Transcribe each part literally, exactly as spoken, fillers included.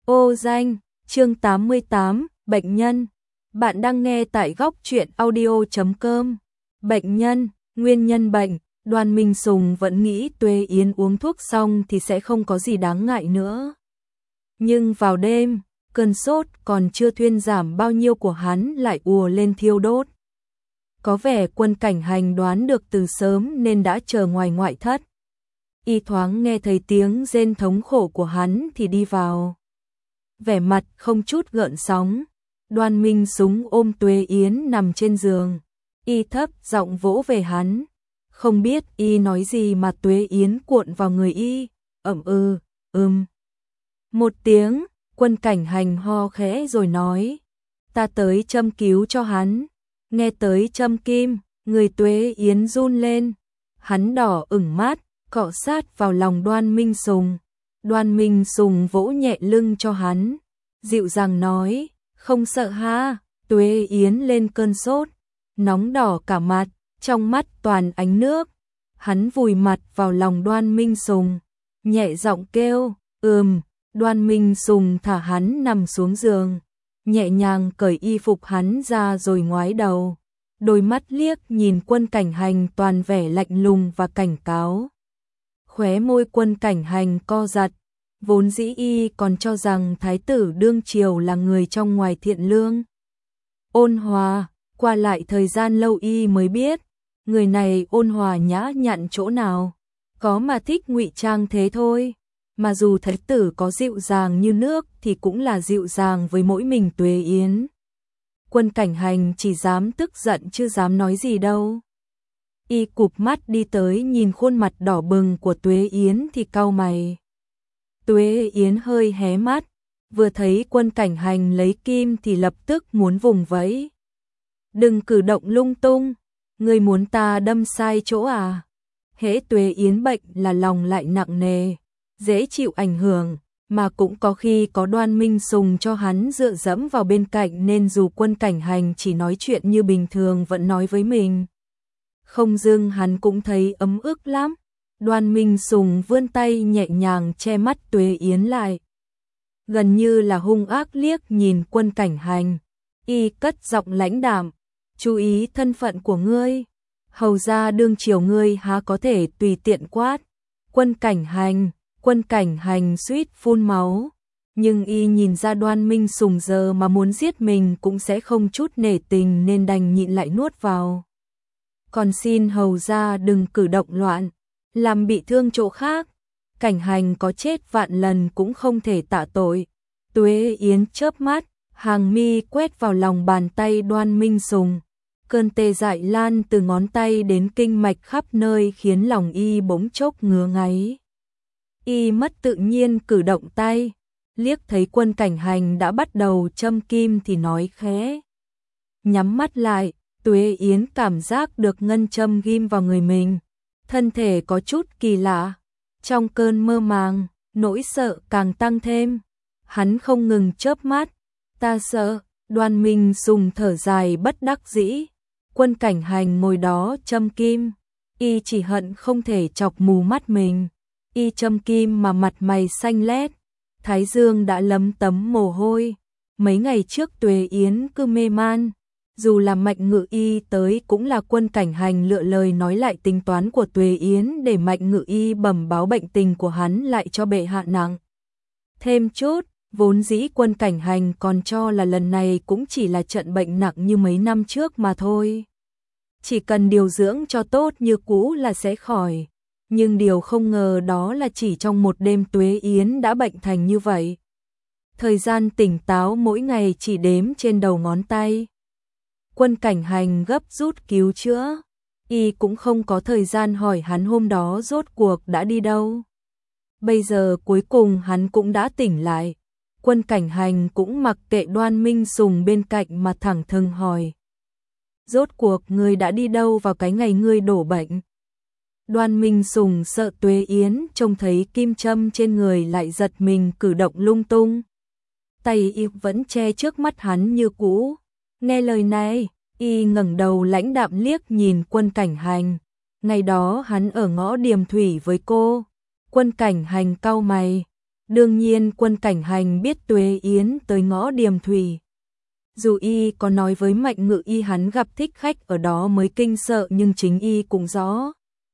Ô danh, chương tám mươi tám, bệnh nhân. Bạn đang nghe tại góc truyện audio chấm com. Bệnh nhân, nguyên nhân bệnh, Đoàn Minh Sùng vẫn nghĩ Tuế Yến uống thuốc xong thì sẽ không có gì đáng ngại nữa. Nhưng vào đêm, cơn sốt còn chưa thuyên giảm bao nhiêu của hắn lại ùa lên thiêu đốt. Có vẻ Quân Cảnh Hành đoán được từ sớm nên đã chờ ngoài ngoại thất. Y thoáng nghe thấy tiếng rên thống khổ của hắn thì đi vào. Vẻ mặt không chút gợn sóng, Đoàn Minh Sùng ôm Tuế Yến nằm trên giường. Y thấp giọng vỗ về hắn. Không biết Y nói gì mà Tuế Yến cuộn vào người Y, ẩm ư, ừm. Một tiếng, Quân Cảnh Hành ho khẽ rồi nói. Ta tới châm cứu cho hắn. Nghe tới châm kim, người Tuế Yến run lên. Hắn đỏ ửng mắt, cọ sát vào lòng Đoan Minh Sùng. Đoan Minh Sùng vỗ nhẹ lưng cho hắn, dịu dàng nói, không sợ ha. Tuế Yến lên cơn sốt, nóng đỏ cả mặt, trong mắt toàn ánh nước. Hắn vùi mặt vào lòng Đoan Minh Sùng, nhẹ giọng kêu, ừm. Đoan Minh Sùng thả hắn nằm xuống giường, nhẹ nhàng cởi y phục hắn ra rồi ngoái đầu. Đôi mắt liếc nhìn Quân Cảnh Hành toàn vẻ lạnh lùng và cảnh cáo. Khóe môi Quân Cảnh Hành co giật, vốn dĩ Y còn cho rằng thái tử đương triều là người trong ngoài thiện lương, ôn hòa, qua lại thời gian lâu Y mới biết, người này ôn hòa nhã nhặn chỗ nào, có mà thích ngụy trang thế thôi. Mà dù thái tử có dịu dàng như nước thì cũng là dịu dàng với mỗi mình Tuế Yến. Quân Cảnh Hành chỉ dám tức giận chứ dám nói gì đâu. Y cụp mắt đi tới nhìn khuôn mặt đỏ bừng của Tuế Yến thì cau mày. Tuế Yến hơi hé mắt, vừa thấy Quân Cảnh Hành lấy kim thì lập tức muốn vùng vẫy. Đừng cử động lung tung, ngươi muốn ta đâm sai chỗ à? Hễ Tuế Yến bệnh là lòng lại nặng nề, dễ chịu ảnh hưởng, mà cũng có khi có Đoan Minh Sùng cho hắn dựa dẫm vào bên cạnh nên dù Quân Cảnh Hành chỉ nói chuyện như bình thường vẫn nói với mình. Không dưng hắn cũng thấy ấm ức lắm. Đoan Minh Sùng vươn tay nhẹ nhàng che mắt Tuế Yến lại, gần như là hung ác liếc nhìn Quân Cảnh Hành. Y cất giọng lãnh đạm, chú ý thân phận của ngươi, hầu ra đương triều ngươi há có thể tùy tiện quát. Quân Cảnh Hành, Quân Cảnh Hành suýt phun máu, nhưng Y nhìn ra Đoan Minh Sùng giờ mà muốn giết mình cũng sẽ không chút nể tình nên đành nhịn lại nuốt vào. Còn xin hầu ra đừng cử động loạn, làm bị thương chỗ khác. Cảnh Hành có chết vạn lần cũng không thể tạ tội. Tuế Yến chớp mắt, hàng mi quét vào lòng bàn tay Đoan Minh Sùng. Cơn tê dại lan từ ngón tay đến kinh mạch khắp nơi khiến lòng Y bỗng chốc ngứa ngáy. Y mất tự nhiên cử động tay, liếc thấy Quân Cảnh Hành đã bắt đầu châm kim thì nói khẽ. Nhắm mắt lại, Tuế Yến cảm giác được ngân châm ghim vào người mình. Thân thể có chút kỳ lạ. Trong cơn mơ màng, nỗi sợ càng tăng thêm. Hắn không ngừng chớp mắt. Ta sợ. Đoan Minh Sùng thở dài bất đắc dĩ. Quân Cảnh Hành ngồi đó châm kim. Y chỉ hận không thể chọc mù mắt mình. Y châm kim mà mặt mày xanh lét, thái dương đã lấm tấm mồ hôi. Mấy ngày trước Tuế Yến cứ mê man, dù là Mạnh Ngự Y tới cũng là Quân Cảnh Hành lựa lời nói lại tính toán của Tuế Yến để Mạnh Ngự Y bẩm báo bệnh tình của hắn lại cho bệ hạ nặng thêm chút. Vốn dĩ Quân Cảnh Hành còn cho là lần này cũng chỉ là trận bệnh nặng như mấy năm trước mà thôi, chỉ cần điều dưỡng cho tốt như cũ là sẽ khỏi. Nhưng điều không ngờ đó là chỉ trong một đêm Tuế Yến đã bệnh thành như vậy. Thời gian tỉnh táo mỗi ngày chỉ đếm trên đầu ngón tay. Quân Cảnh Hành gấp rút cứu chữa. Y cũng không có thời gian hỏi hắn hôm đó rốt cuộc đã đi đâu. Bây giờ cuối cùng hắn cũng đã tỉnh lại. Quân Cảnh Hành cũng mặc kệ Đoan Minh Sùng bên cạnh mà thẳng thừng hỏi. Rốt cuộc ngươi đã đi đâu vào cái ngày ngươi đổ bệnh? Đoan Minh Sùng sợ Tuế Yến trông thấy kim châm trên người lại giật mình cử động lung tung. Tay Y vẫn che trước mắt hắn như cũ. Nghe lời này, Y ngẩng đầu lãnh đạm liếc nhìn Quân Cảnh Hành. Ngày đó hắn ở ngõ Điềm Thủy với cô. Quân Cảnh Hành cau mày. Đương nhiên Quân Cảnh Hành biết Tuế Yến tới ngõ Điềm Thủy. Dù y có nói với Mạnh Ngự Y hắn gặp thích khách ở đó mới kinh sợ, nhưng chính y cũng rõ.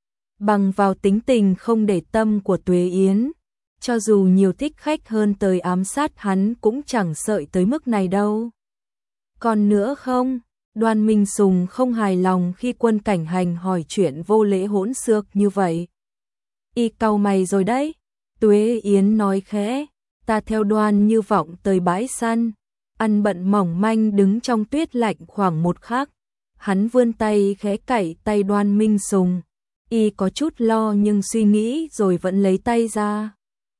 Bằng vào tính tình không để tâm của Tuế Yến, cho dù nhiều thích khách hơn tới ám sát hắn cũng chẳng sợ tới mức này đâu. Còn nữa không, Đoan Minh Sùng không hài lòng khi Quân Cảnh Hành hỏi chuyện vô lễ hỗn xược như vậy. Y cau mày rồi đấy. Tuế Yến nói khẽ, ta theo Đoan Như Vọng tới bãi săn, ăn bận mỏng manh đứng trong tuyết lạnh khoảng một khắc. Hắn vươn tay khẽ cạy tay Đoan Minh Sùng. Y có chút lo nhưng suy nghĩ rồi vẫn lấy tay ra.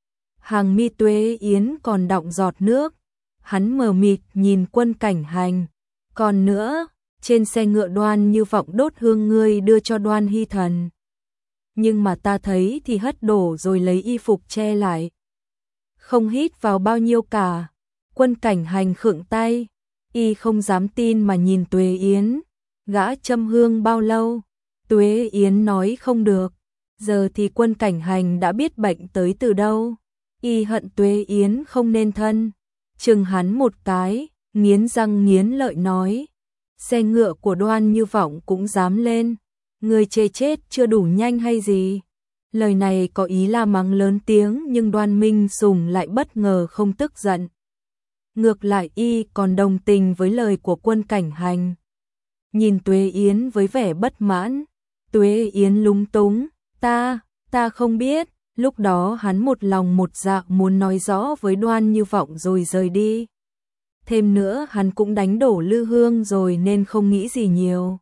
Hàng mi Tuế Yến còn đọng giọt nước. Hắn mờ mịt nhìn Quân Cảnh Hành. Còn nữa, trên xe ngựa Đoan Như Vọng đốt hương ngươi đưa cho Đoan Hy Thần. Nhưng mà ta thấy thì hất đổ rồi lấy y phục che lại. Không hít vào bao nhiêu cả. Quân Cảnh Hành khựng tay. Y không dám tin mà nhìn Tuế Yến. Gã châm hương bao lâu? Tuế Yến nói không được. Giờ thì Quân Cảnh Hành đã biết bệnh tới từ đâu. Y hận Tuế Yến không nên thân. Chừng hắn một cái, nghiến răng nghiến lợi nói. Xe ngựa của Đoan Như Vọng cũng dám lên. Người chê chết chưa đủ nhanh hay gì? Lời này có ý là mắng lớn tiếng nhưng Đoan Minh Sùng lại bất ngờ không tức giận. Ngược lại y còn đồng tình với lời của Quân Cảnh Hành. Nhìn Tuế Yến với vẻ bất mãn. Tuế Yến lúng túng. Ta, ta không biết. Lúc đó hắn một lòng một dạ muốn nói rõ với Đoan Như Vọng rồi rời đi. Thêm nữa hắn cũng đánh đổ lư hương rồi nên không nghĩ gì nhiều.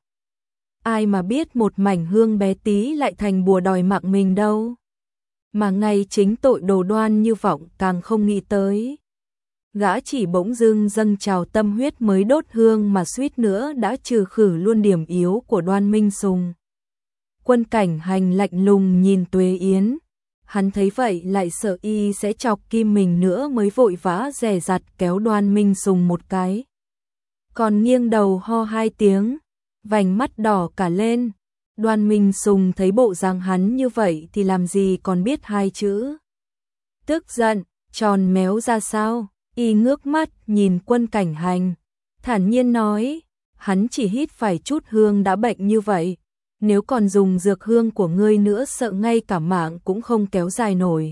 Ai mà biết một mảnh hương bé tí lại thành bùa đòi mạng mình đâu. Mà ngay chính tội đồ Đoan Như Vọng càng không nghĩ tới. Gã chỉ bỗng dưng dâng trào tâm huyết mới đốt hương mà suýt nữa đã trừ khử luôn điểm yếu của Đoan Minh Sùng. Quân Cảnh Hành lạnh lùng nhìn Tuế Yến. Hắn thấy vậy lại sợ y sẽ chọc kim mình nữa mới vội vã dè dặt kéo Đoan Minh Sùng một cái. Còn nghiêng đầu ho hai tiếng, vành mắt đỏ cả lên. Đoan Minh Sùng thấy bộ dạng hắn như vậy thì làm gì còn biết hai chữ. Tức giận, tròn méo ra sao, y ngước mắt nhìn Quân Cảnh Hành. Thản nhiên nói, hắn chỉ hít phải chút hương đã bệnh như vậy. Nếu còn dùng dược hương của ngươi nữa sợ ngay cả mạng cũng không kéo dài nổi.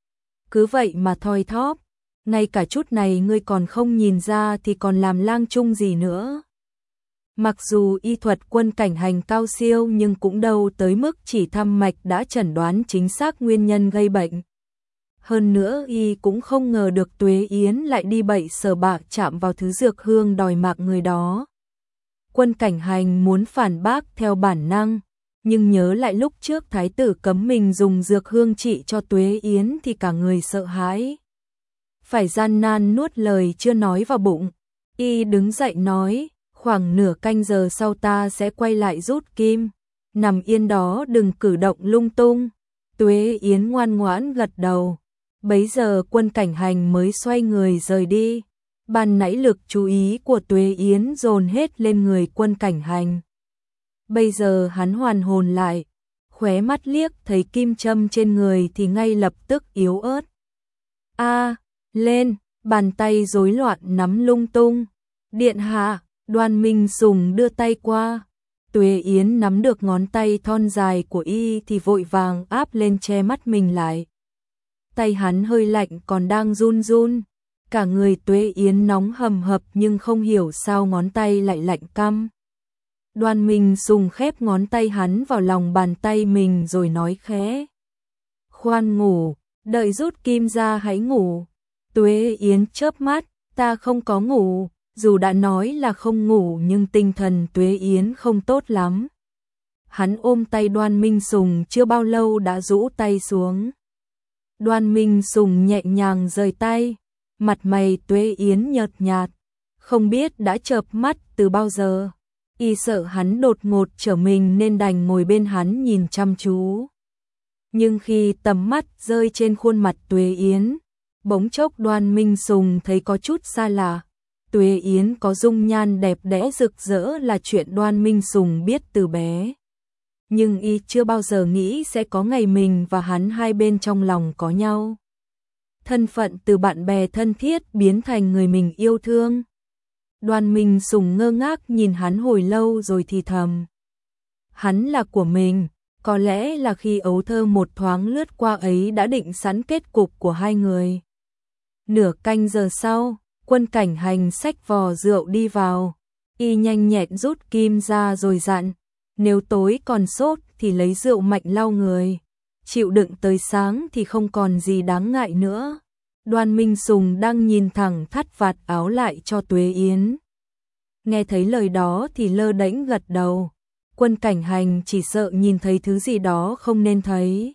Cứ vậy mà thoi thóp, ngay cả chút này ngươi còn không nhìn ra thì còn làm lang chung gì nữa. Mặc dù y thuật Quân Cảnh Hành cao siêu nhưng cũng đâu tới mức chỉ thăm mạch đã chẩn đoán chính xác nguyên nhân gây bệnh. Hơn nữa y cũng không ngờ được Tuế Yến lại đi bậy sờ bạ chạm vào thứ dược hương đòi mạng người đó. Quân Cảnh Hành muốn phản bác theo bản năng, nhưng nhớ lại lúc trước thái tử cấm mình dùng dược hương trị cho Tuế Yến thì cả người sợ hãi. Phải gian nan nuốt lời chưa nói vào bụng. Y đứng dậy nói, khoảng nửa canh giờ sau ta sẽ quay lại rút kim. Nằm yên đó đừng cử động lung tung. Tuế Yến ngoan ngoãn gật đầu. Bấy giờ Quân Cảnh Hành mới xoay người rời đi. Ban nãy lực chú ý của Tuế Yến dồn hết lên người Quân Cảnh Hành. Bây giờ hắn hoàn hồn lại, khóe mắt liếc thấy kim châm trên người thì ngay lập tức yếu ớt. A, lên, bàn tay rối loạn nắm lung tung. Điện hạ, Đoan Minh Sùng đưa tay qua. Tuế Yến nắm được ngón tay thon dài của y thì vội vàng áp lên che mắt mình lại. Tay hắn hơi lạnh còn đang run run. Cả người Tuế Yến nóng hầm hập nhưng không hiểu sao ngón tay lại lạnh căm. Đoan Minh Sùng khép ngón tay hắn vào lòng bàn tay mình rồi nói khẽ. Khoan ngủ, đợi rút kim ra hãy ngủ. Tuế Yến chớp mắt, ta không có ngủ. Dù đã nói là không ngủ nhưng tinh thần Tuế Yến không tốt lắm. Hắn ôm tay Đoan Minh Sùng chưa bao lâu đã rũ tay xuống. Đoan Minh Sùng nhẹ nhàng rời tay. Mặt mày Tuế Yến nhợt nhạt, không biết đã chợp mắt từ bao giờ. Y sợ hắn đột ngột trở mình nên đành ngồi bên hắn nhìn chăm chú. Nhưng khi tầm mắt rơi trên khuôn mặt Tuế Yến, bỗng chốc Đoan Minh Sùng thấy có chút xa lạ. Tuế Yến có dung nhan đẹp đẽ rực rỡ là chuyện Đoan Minh Sùng biết từ bé. Nhưng y chưa bao giờ nghĩ sẽ có ngày mình và hắn hai bên trong lòng có nhau. thân phận từ bạn bè thân thiết biến thành người mình yêu thương. Đoàn Minh Sùng ngơ ngác nhìn hắn hồi lâu rồi thì thầm. Hắn là của mình, có lẽ là khi ấu thơ một thoáng lướt qua ấy đã định sẵn kết cục của hai người. Nửa canh giờ sau, Quân Cảnh Hành xách vò rượu đi vào, y nhanh nhẹn rút kim ra rồi dặn, nếu tối còn sốt thì lấy rượu mạnh lau người, chịu đựng tới sáng thì không còn gì đáng ngại nữa. Đoàn Minh Sùng đang nhìn thẳng thắt vạt áo lại cho Tuế Yến. Nghe thấy lời đó thì lơ đễnh gật đầu. Quân Cảnh Hành chỉ sợ nhìn thấy thứ gì đó không nên thấy.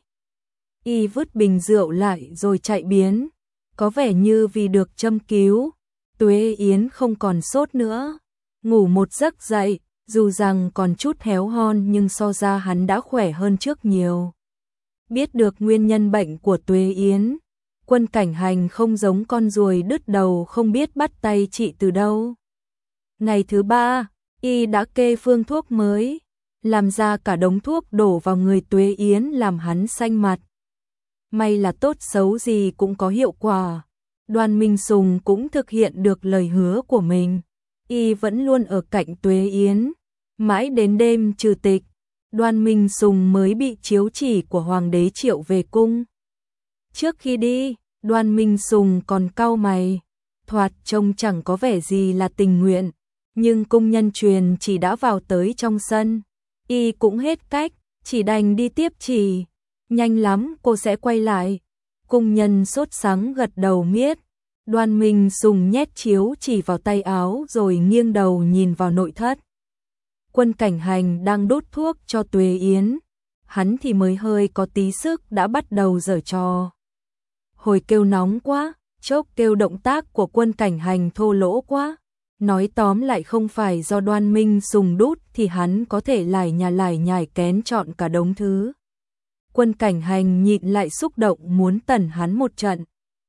Y vứt bình rượu lại rồi chạy biến, có vẻ như vì được châm cứu. Tuế Yến không còn sốt nữa, ngủ một giấc dậy, dù rằng còn chút héo hon nhưng so ra hắn đã khỏe hơn trước nhiều. Biết được nguyên nhân bệnh của Tuế Yến, Quân Cảnh Hành không giống con ruồi đứt đầu không biết bắt tay trị từ đâu. Ngày thứ ba, y đã kê phương thuốc mới, làm ra cả đống thuốc đổ vào người Tuế Yến làm hắn xanh mặt. May là tốt xấu gì cũng có hiệu quả. Đoàn Minh Sùng cũng thực hiện được lời hứa của mình. Y vẫn luôn ở cạnh Tuế Yến. Mãi đến đêm trừ tịch, Đoàn Minh Sùng mới bị chiếu chỉ của Hoàng đế triệu về cung. Trước khi đi, Đoàn Minh Sùng còn cau mày, thoạt trông chẳng có vẻ gì là tình nguyện, nhưng cung nhân truyền chỉ đã vào tới trong sân. Y cũng hết cách, chỉ đành đi tiếp chỉ. Nhanh lắm cô sẽ quay lại. Cung nhân sốt sắng gật đầu miết. Đoàn Minh Sùng nhét chiếu chỉ vào tay áo rồi nghiêng đầu nhìn vào nội thất. Quân Cảnh Hành đang đốt thuốc cho Tuế Yến. Hắn thì mới hơi có tí sức đã bắt đầu giở trò. Hồi kêu nóng quá, chốc kêu động tác của Quân Cảnh Hành thô lỗ quá. Nói tóm lại không phải do Đoàn Minh Sùng đút thì hắn có thể lải nhà lải nhải kén chọn cả đống thứ. Quân Cảnh Hành nhịn lại xúc động muốn tẩn hắn một trận.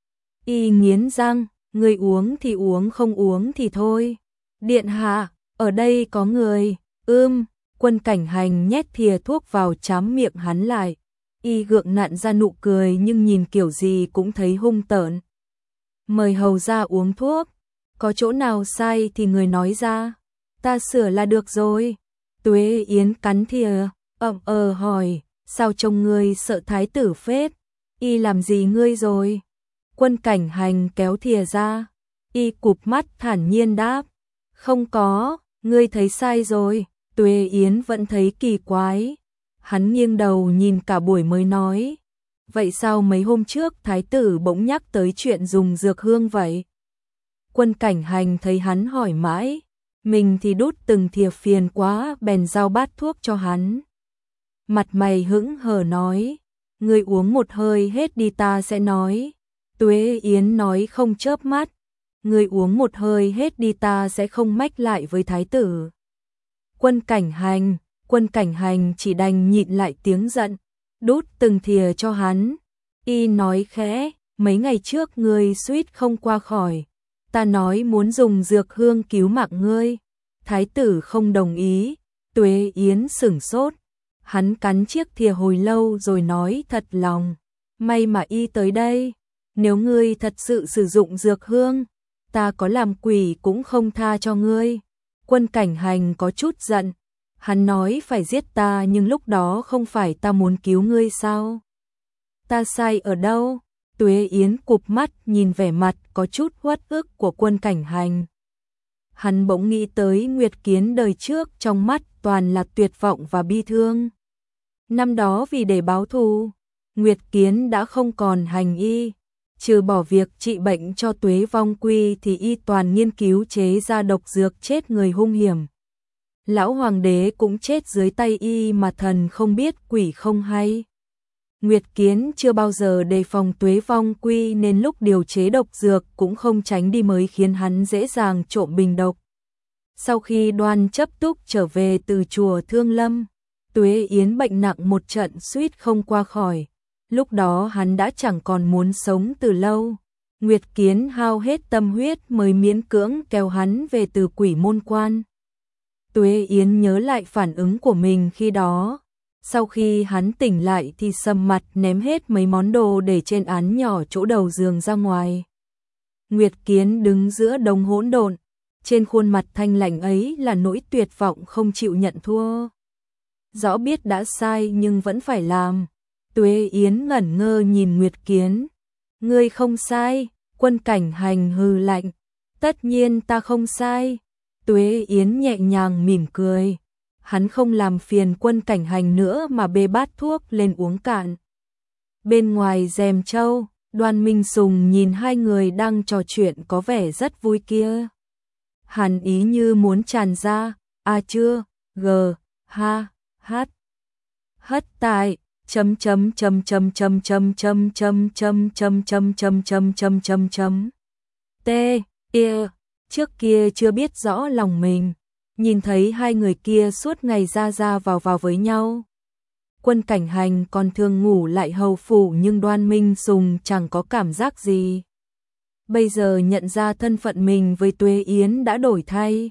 Y nghiến răng, người uống thì uống không uống thì thôi. Điện hạ, ở đây có người. Ưm, Quân Cảnh Hành nhét thìa thuốc vào chám miệng hắn lại. Y gượng nặn ra nụ cười nhưng nhìn kiểu gì cũng thấy hung tợn. Mời hầu ra uống thuốc. Có chỗ nào sai thì người nói ra. Ta sửa là được rồi. Tuế Yến cắn thìa, ậm ờ hỏi, sao trông ngươi sợ thái tử phết? Y làm gì ngươi rồi? Quân Cảnh Hành kéo thìa ra. Y cụp mắt thản nhiên đáp. Không có, ngươi thấy sai rồi. Tuế Yến vẫn thấy kỳ quái. Hắn nghiêng đầu nhìn cả buổi mới nói. Vậy sao mấy hôm trước thái tử bỗng nhắc tới chuyện dùng dược hương vậy? Quân Cảnh Hành thấy hắn hỏi mãi, mình thì đút từng thìa phiền quá bèn giao bát thuốc cho hắn. Mặt mày hững hờ nói, ngươi uống một hơi hết đi ta sẽ nói. Tuế Yến nói không chớp mắt, ngươi uống một hơi hết đi ta sẽ không mách lại với thái tử. Quân Cảnh Hành, Quân Cảnh Hành chỉ đành nhịn lại tiếng giận, đút từng thìa cho hắn. Y nói khẽ, mấy ngày trước ngươi suýt không qua khỏi. Ta nói muốn dùng dược hương cứu mạng ngươi. Thái tử không đồng ý. Tuế Yến sửng sốt. Hắn cắn chiếc thìa hồi lâu rồi nói thật lòng. May mà y tới đây. Nếu ngươi thật sự sử dụng dược hương, ta có làm quỷ cũng không tha cho ngươi. Quân Cảnh Hành có chút giận. Hắn nói phải giết ta nhưng lúc đó không phải ta muốn cứu ngươi sao? Ta sai ở đâu? Tuế Yến cụp mắt nhìn vẻ mặt có chút uất ức của Quân Cảnh Hành. Hắn bỗng nghĩ tới Nguyệt Kiến đời trước trong mắt toàn là tuyệt vọng và bi thương. Năm đó vì để báo thù, Nguyệt Kiến đã không còn hành y. Trừ bỏ việc trị bệnh cho Tuế Vong Quy thì y toàn nghiên cứu chế ra độc dược chết người hung hiểm. Lão Hoàng đế cũng chết dưới tay y mà thần không biết quỷ không hay. Nguyệt Kiến chưa bao giờ đề phòng Tuế Vong Quy nên lúc điều chế độc dược cũng không tránh đi mới khiến hắn dễ dàng trộm bình độc. Sau khi Đoan Chấp Túc trở về từ chùa Thương Lâm, Tuế Yến bệnh nặng một trận suýt không qua khỏi. Lúc đó hắn đã chẳng còn muốn sống từ lâu. Nguyệt Kiến hao hết tâm huyết mới miễn cưỡng kéo hắn về từ Quỷ Môn Quan. Tuế Yến nhớ lại phản ứng của mình khi đó. Sau khi hắn tỉnh lại thì sầm mặt ném hết mấy món đồ để trên án nhỏ chỗ đầu giường ra ngoài. Nguyệt Kiến đứng giữa đống hỗn độn, trên khuôn mặt thanh lạnh ấy là nỗi tuyệt vọng không chịu nhận thua. Rõ biết đã sai nhưng vẫn phải làm. Tuế Yến ngẩn ngơ nhìn Nguyệt Kiến. Ngươi không sai, Quân Cảnh Hành hừ lạnh. Tất nhiên ta không sai. Tuế Yến nhẹ nhàng mỉm cười. Hắn không làm phiền Quân Cảnh Hành nữa mà bê bát thuốc lên uống cạn. Bên ngoài rèm trâu, Đoan Minh Sùng nhìn hai người đang trò chuyện có vẻ rất vui kia. Hàn ý như muốn tràn ra, a chưa, g, ha, hát, hất tại, chấm chấm chấm chấm chấm chấm chấm chấm chấm chấm chấm chấm chấm chấm chấm chấm t, ia, trước kia chưa biết rõ lòng mình, nhìn thấy hai người kia suốt ngày ra ra vào vào với nhau. Quân Cảnh Hành còn thường ngủ lại hầu phủ nhưng Đoan Minh Sùng chẳng có cảm giác gì. Bây giờ nhận ra thân phận mình với Tuế Yến đã đổi thay.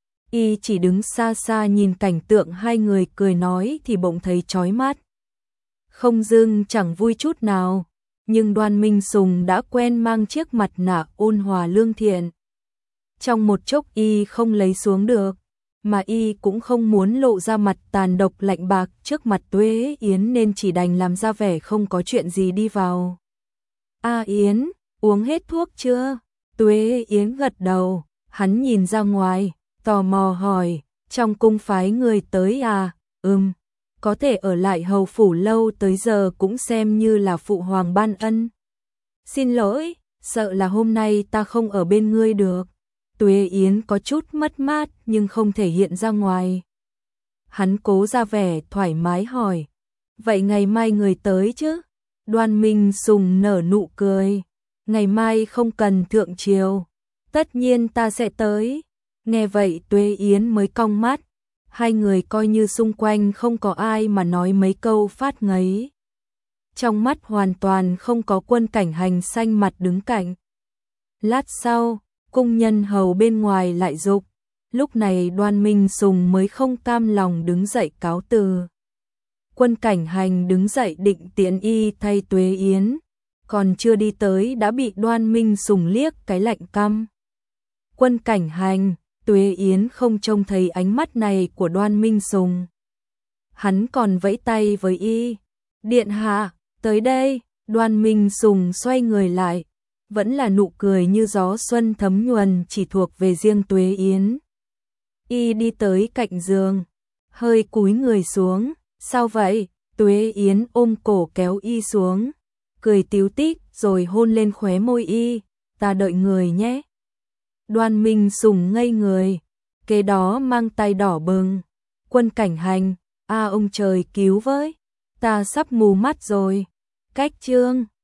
Y chỉ đứng xa xa nhìn cảnh tượng hai người cười nói thì bỗng thấy chói mắt. Không dưng chẳng vui chút nào, nhưng Đoan Minh Sùng đã quen mang chiếc mặt nạ ôn hòa lương thiện. Trong một chốc Y không lấy xuống được, mà Y cũng không muốn lộ ra mặt tàn độc lạnh bạc trước mặt Tuế Yến nên chỉ đành làm ra vẻ không có chuyện gì đi vào. A Yến, uống hết thuốc chưa? Tuế Yến gật đầu, hắn nhìn ra ngoài, tò mò hỏi, trong cung phái người tới à? Ừm, có thể ở lại hầu phủ lâu tới giờ cũng xem như là phụ hoàng ban ân. Xin lỗi, sợ là hôm nay ta không ở bên ngươi được. Tuế Yến có chút mất mát nhưng không thể hiện ra ngoài. Hắn cố ra vẻ thoải mái hỏi, vậy ngày mai người tới chứ? Đoan Minh Sùng nở nụ cười, ngày mai không cần thượng triều, tất nhiên ta sẽ tới. Nghe vậy Tuế Yến mới cong mắt, hai người coi như xung quanh không có ai mà nói mấy câu phát ngấy. Trong mắt hoàn toàn không có Quân Cảnh Hành xanh mặt đứng cạnh. Lát sau, cung nhân hầu bên ngoài lại dục, lúc này Đoan Minh Sùng mới không cam lòng đứng dậy cáo từ. Quân Cảnh Hành đứng dậy định tiễn Y thay Tuế Yến, còn chưa đi tới đã bị Đoan Minh Sùng liếc cái lạnh căm. Quân Cảnh Hành, Tuế Yến không trông thấy ánh mắt này của Đoan Minh Sùng. Hắn còn vẫy tay với Y, điện hạ, tới đây. Đoan Minh Sùng xoay người lại, vẫn là nụ cười như gió xuân thấm nhuần chỉ thuộc về riêng Tuế Yến. Y đi tới cạnh giường, hơi cúi người xuống, sao vậy? Tuế Yến ôm cổ kéo Y xuống, cười tíu tít rồi hôn lên khóe môi Y, ta đợi người nhé. Đoan Minh Sùng ngây người, kế đó mang tay đỏ bừng. Quân Cảnh Hành, a ông trời cứu với, ta sắp mù mắt rồi. Cách chương